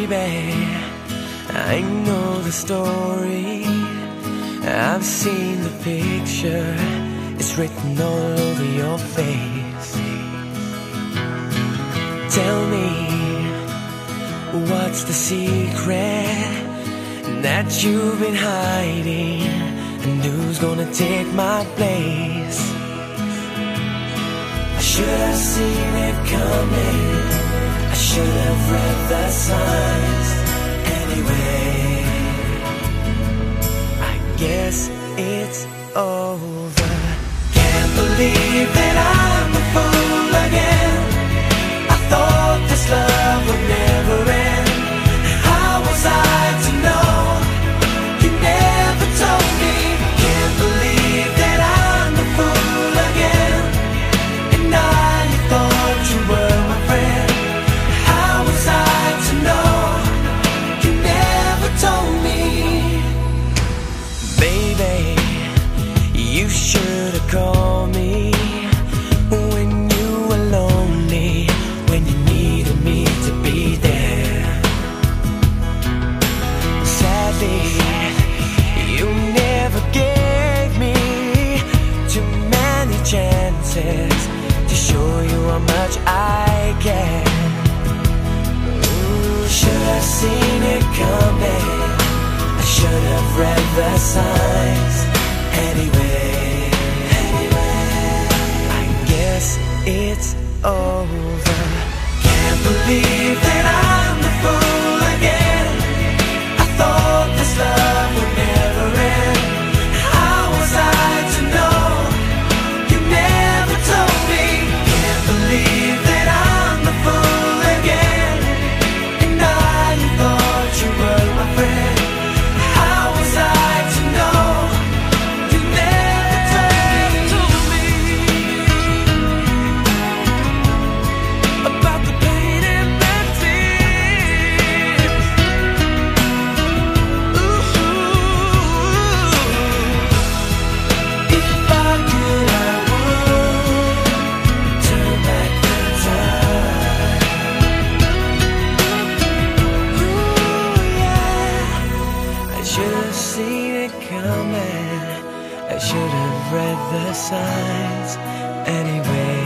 baby, I know the story. I've seen the picture, it's written all over your face. Tell me, what's the secret that you've been hiding? And who's gonna take my place? I should have seen it coming, I should have read the signs. Anyway, I guess it's over. Can't believe that I'm a fool again. I thought this love would never end. How was I to know? You never told me. Can't believe that I'm a fool again. And I thought you were my friend. How was I to know? You never told me. Baby, you should have called me when you were lonely, when you needed me to be there. Sadly, you never gave me too many chances to show you how much I care. Ooh, should have seen it coming, I should have read the signs. Anyway, I guess it's over. Can't believe that I'm the fool again. I thought this love would never end. How was I to know? You never told me. Can't believe that I'm the fool again. And I thought you were my friend. How was I to know? You never told me about the pain and the tears. Ooh, if I could, I would turn back the time. Ooh, yeah. I should have seen it coming, I should have read the signs. Anyway,